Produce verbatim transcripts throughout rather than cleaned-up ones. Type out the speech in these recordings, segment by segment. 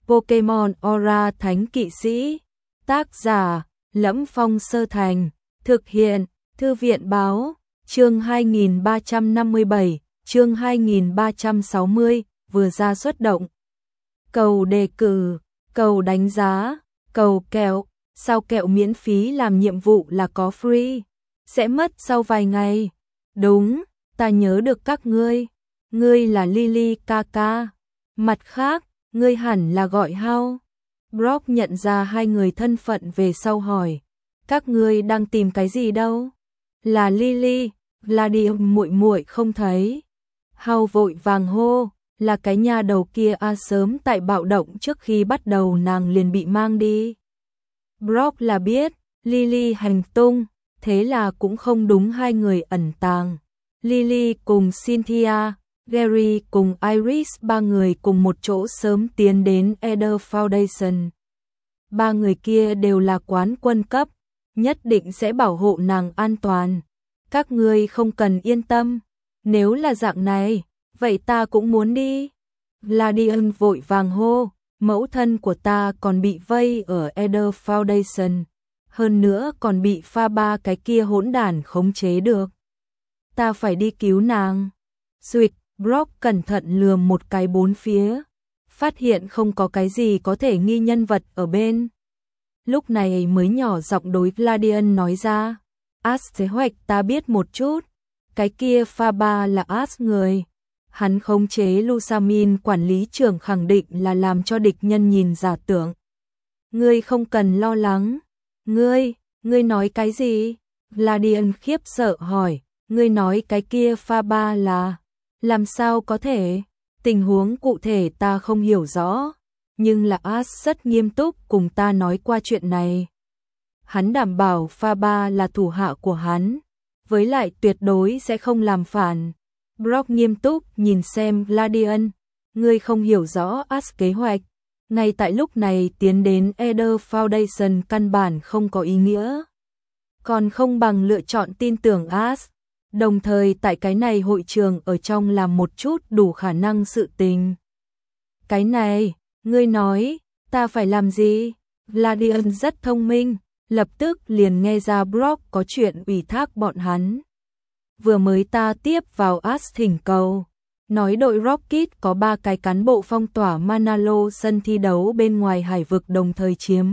Pokemon Aura Thánh Kỵ Sĩ. Tác giả Lẫm Phong Sơ Thành. Thực hiện Thư viện Báo. Chương hai nghìn ba trăm năm mươi bảy, chương hai nghìn ba trăm sáu mươi, vừa ra xuất động. Cầu đề cử, cầu đánh giá, cầu kẹo, sao kẹo miễn phí làm nhiệm vụ là có free, sẽ mất sau vài ngày. Đúng, ta nhớ được các ngươi, ngươi là Lily Kaka. Mặt khác, ngươi hẳn là gọi Hao. Brock nhận ra hai người thân phận về sau hỏi, các ngươi đang tìm cái gì đâu? Là Lily, Gladium muội muội không thấy. Hao vội vàng hô, là cái nhà đầu kia a à, sớm tại bạo động trước khi bắt đầu nàng liền bị mang đi. Brock là biết, Lily hành tung, thế là cũng không đúng hai người ẩn tàng. Lily cùng Cynthia, Gary cùng Iris ba người cùng một chỗ sớm tiến đến Eder Foundation. Ba người kia đều là quán quân cấp, nhất định sẽ bảo hộ nàng an toàn. Các ngươi không cần yên tâm, nếu là dạng này, vậy ta cũng muốn đi. Gladion vội vàng hô, mẫu thân của ta còn bị vây ở Eder Foundation, hơn nữa còn bị pha ba cái kia hỗn đản khống chế được. Ta phải đi cứu nàng. Duyệt, Brock cẩn thận lườm một cái bốn phía, phát hiện không có cái gì có thể nghi nhân vật ở bên. Lúc này mới nhỏ giọng đối Gladion nói ra, As kế hoạch ta biết một chút, cái kia pha ba là As người. Hắn khống chế Lusamin, quản lý trưởng khẳng định là làm cho địch nhân nhìn giả tưởng. Ngươi không cần lo lắng. Ngươi, ngươi nói cái gì? Gladion khiếp sợ hỏi, ngươi nói cái kia pha ba là, làm sao có thể? Tình huống cụ thể ta không hiểu rõ, nhưng là As rất nghiêm túc cùng ta nói qua chuyện này. Hắn đảm bảo pha ba là thủ hạ của hắn, với lại tuyệt đối sẽ không làm phản. Brock nghiêm túc nhìn xem Gladion, ngươi không hiểu rõ As kế hoạch. Ngay tại lúc này tiến đến Eder Foundation căn bản không có ý nghĩa. Còn không bằng lựa chọn tin tưởng As, đồng thời tại cái này hội trường ở trong làm một chút đủ khả năng sự tình. Cái này, ngươi nói, ta phải làm gì? Gladion rất thông minh, lập tức liền nghe ra Brock có chuyện ủy thác bọn hắn. Vừa mới ta tiếp vào As thỉnh cầu, nói đội Rocket có ba cái cán bộ phong tỏa Manalo sân thi đấu bên ngoài hải vực đồng thời chiếm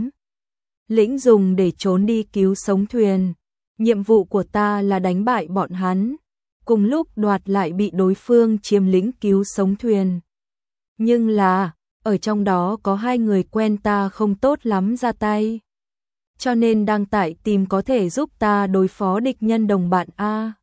lĩnh dùng để trốn đi cứu sống thuyền. Nhiệm vụ của ta là đánh bại bọn hắn, cùng lúc đoạt lại bị đối phương chiếm lĩnh cứu sống thuyền. Nhưng là, ở trong đó có hai người quen ta không tốt lắm ra tay. Cho nên đang tại tìm có thể giúp ta đối phó địch nhân đồng bạn A.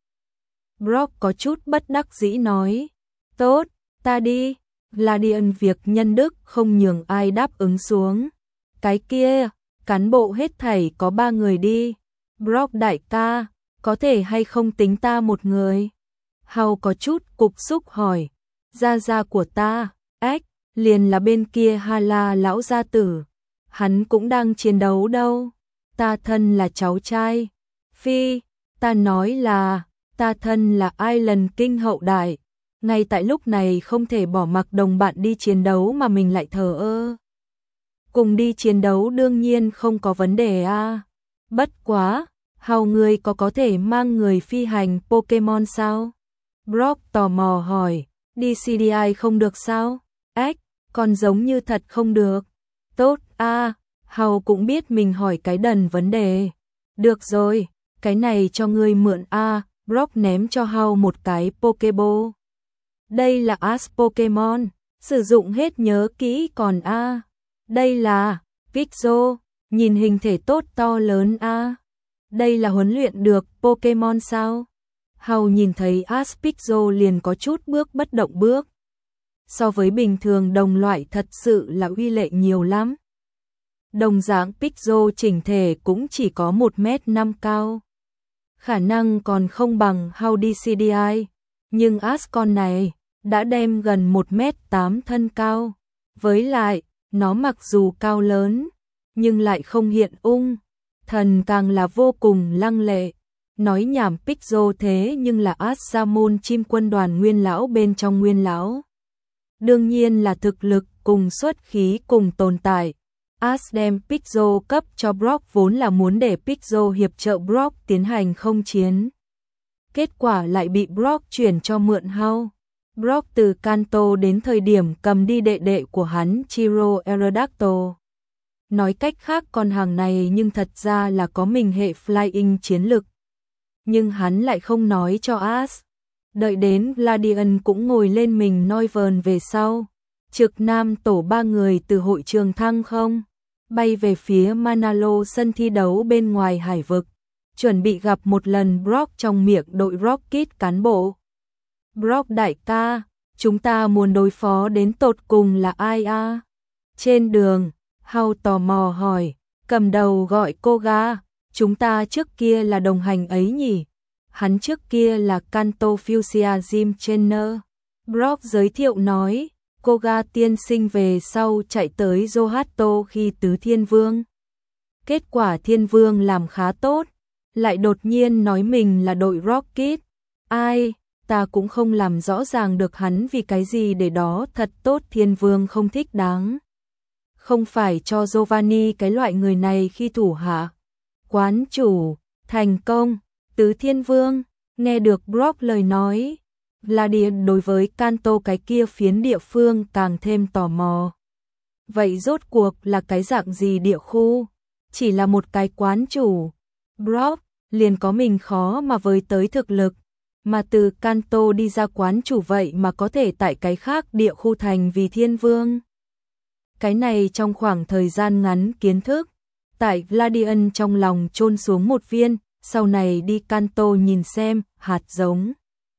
Brock có chút bất đắc dĩ nói, tốt, ta đi. Gladion việc nhân đức không nhường ai đáp ứng xuống. Cái kia, cán bộ hết thảy có ba người đi. Brock đại ca, có thể hay không tính ta một người? Hao có chút cục xúc hỏi, gia gia của ta, ếch, liền là bên kia Hala lão gia tử. Hắn cũng đang chiến đấu đâu. Ta thân là cháu trai. Phi, ta nói là, ta thân là Island King hậu đại. Ngay tại lúc này không thể bỏ mặc đồng bạn đi chiến đấu mà mình lại thờ ơ. Cùng đi chiến đấu đương nhiên không có vấn đề a. À. Bất quá, Hao người có có thể mang người phi hành Pokemon sao? Brock tò mò hỏi, đi xê đê i không được sao? Ếch, còn giống như thật không được. Tốt a, à, Hao cũng biết mình hỏi cái đần vấn đề. Được rồi, cái này cho ngươi mượn a. À. Brock ném cho Hao một cái Pokeball. Đây là As Pokemon, sử dụng hết nhớ kỹ còn a. À. Đây là Pixel, nhìn hình thể tốt to lớn a. À. Đây là huấn luyện được Pokemon sao? Hao nhìn thấy As Pixel liền có chút bước bất động bước. So với bình thường đồng loại thật sự là uy lệ nhiều lắm. Đồng dạng Pixel chỉnh thể cũng chỉ có một mét năm cao. Khả năng còn không bằng Hao đi xê đê i, nhưng As con này đã đem gần một mét tám thân cao. Với lại, nó mặc dù cao lớn, nhưng lại không hiện ung, thần càng là vô cùng lăng lệ. Nói nhảm Pixel thế nhưng là As Ra môn chim quân đoàn nguyên lão bên trong nguyên lão. đương nhiên là thực lực cùng xuất khí cùng tồn tại. Ash đem Pixel cấp cho Brock vốn là muốn để Pixel hiệp trợ Brock tiến hành không chiến. Kết quả lại bị Brock chuyển cho mượn hao. Brock từ Kanto đến thời điểm cầm đi đệ đệ của hắn Chiro Aerodactyl. Nói cách khác con hàng này nhưng thật ra là có mình hệ flying chiến lực. Nhưng hắn lại không nói cho Ash. Đợi đến Gladian cũng ngồi lên mình Noivern về sau. Trực Nam tổ ba người từ hội trường thăng không, bay về phía Manalo sân thi đấu bên ngoài hải vực. Chuẩn bị gặp một lần Brock trong miệng đội Rocket cán bộ. Brock đại ca, chúng ta muốn đối phó đến tột cùng là ai a? Trên đường, Hao tò mò hỏi, cầm đầu gọi Koga, chúng ta trước kia là đồng hành ấy nhỉ? Hắn trước kia là Kanto Fuchsia Gym Trainer. Brock giới thiệu nói, Koga tiên sinh về sau chạy tới Zohato khi tứ thiên vương. Kết quả thiên vương làm khá tốt, lại đột nhiên nói mình là đội Rocket. Ai, ta cũng không làm rõ ràng được hắn vì cái gì để đó thật tốt thiên vương không thích đáng. Không phải cho Giovanni cái loại người này khi thủ hạ. Quán chủ, thành công, tứ thiên vương, nghe được Brock lời nói. Gladian đối với Kanto cái kia phiến địa phương càng thêm tò mò. Vậy rốt cuộc là cái dạng gì địa khu? Chỉ là một cái quán chủ. Brock liền có mình khó mà với tới thực lực. Mà từ Kanto đi ra quán chủ vậy mà có thể tại cái khác địa khu thành vì thiên vương. Cái này trong khoảng thời gian ngắn kiến thức. Tại Gladian trong lòng chôn xuống một viên, sau này đi Kanto nhìn xem, hạt giống.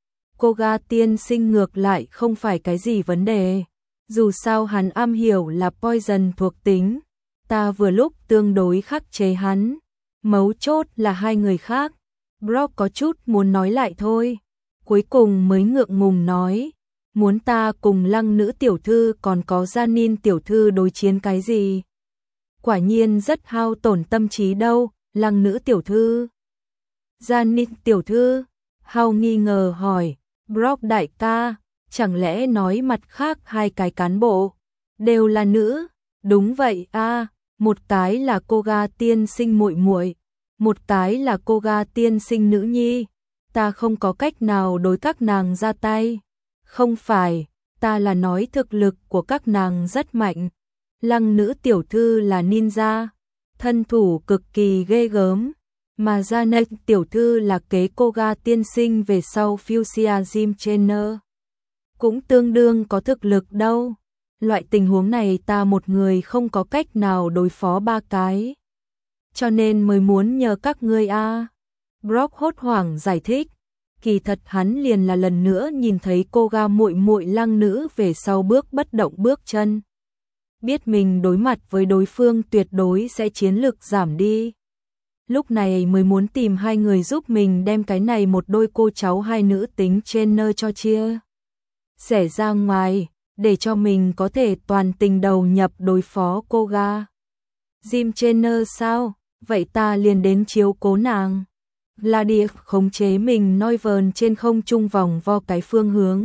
Koga tiên sinh ngược lại không phải cái gì vấn đề. Dù sao hắn am hiểu là poison thuộc tính. Ta vừa lúc tương đối khắc chế hắn. Mấu chốt là hai người khác. Brock có chút muốn nói lại thôi. Cuối cùng mới ngượng ngùng nói. Muốn ta cùng Lăng nữ tiểu thư còn có Janin tiểu thư đối chiến cái gì? Quả nhiên rất hao tổn tâm trí đâu, Lăng nữ tiểu thư. Janin tiểu thư, Hao nghi ngờ hỏi. Brock đại ca, chẳng lẽ nói mặt khác hai cái cán bộ đều là nữ? Đúng vậy a, à, một cái là Koga tiên sinh muội muội, một cái là Koga tiên sinh nữ nhi. Ta không có cách nào đối các nàng ra tay. Không phải, ta là nói thực lực của các nàng rất mạnh. Lăng nữ tiểu thư là ninja, thân thủ cực kỳ ghê gớm. Mà Janet tiểu thư là kế Koga tiên sinh về sau Fuchsia Gym Trainer. Cũng tương đương có thực lực đâu. Loại tình huống này ta một người không có cách nào đối phó ba cái. Cho nên mới muốn nhờ các ngươi a. À. Brock hốt hoảng giải thích. Kỳ thật hắn liền là lần nữa nhìn thấy Koga muội muội Lăng nữ về sau bước bất động bước chân. Biết mình đối mặt với đối phương tuyệt đối sẽ chiến lực giảm đi. Lúc này mới muốn tìm hai người giúp mình đem cái này một đôi cô cháu hai nữ tính trainer cho chia sẻ ra ngoài, để cho mình có thể toàn tình đầu nhập đối phó Koga. Gym trainer sao? Vậy ta liền đến chiếu cố nàng. Gladius khống chế mình Noivern trên không trung vòng vo cái phương hướng.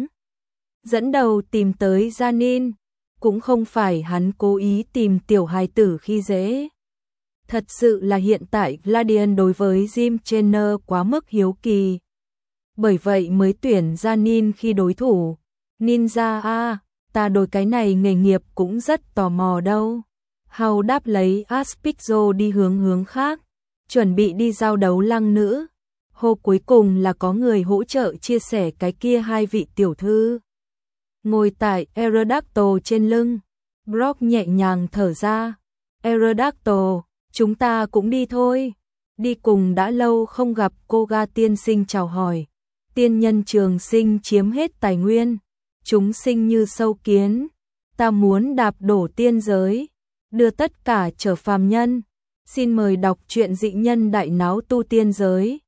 Dẫn đầu tìm tới Janin. Cũng không phải hắn cố ý tìm tiểu hài tử khi dễ. Thật sự là hiện tại Gladian đối với Gym Trainer quá mức hiếu kỳ. Bởi vậy mới tuyển Janin khi đối thủ. Ninja a, ta đối cái này nghề nghiệp cũng rất tò mò đâu. Hao đáp lấy Aspixo đi hướng hướng khác. Chuẩn bị đi giao đấu Lăng nữ. Hô cuối cùng là có người hỗ trợ chia sẻ cái kia hai vị tiểu thư. Ngồi tại Aerodactyl trên lưng. Brock nhẹ nhàng thở ra. Aerodactyl, chúng ta cũng đi thôi. Đi cùng đã lâu không gặp Koga tiên sinh chào hỏi. Tiên nhân trường sinh chiếm hết tài nguyên. Chúng sinh như sâu kiến. Ta muốn đạp đổ tiên giới. Đưa tất cả trở phàm nhân. Xin mời đọc truyện dị nhân đại náo tu tiên giới.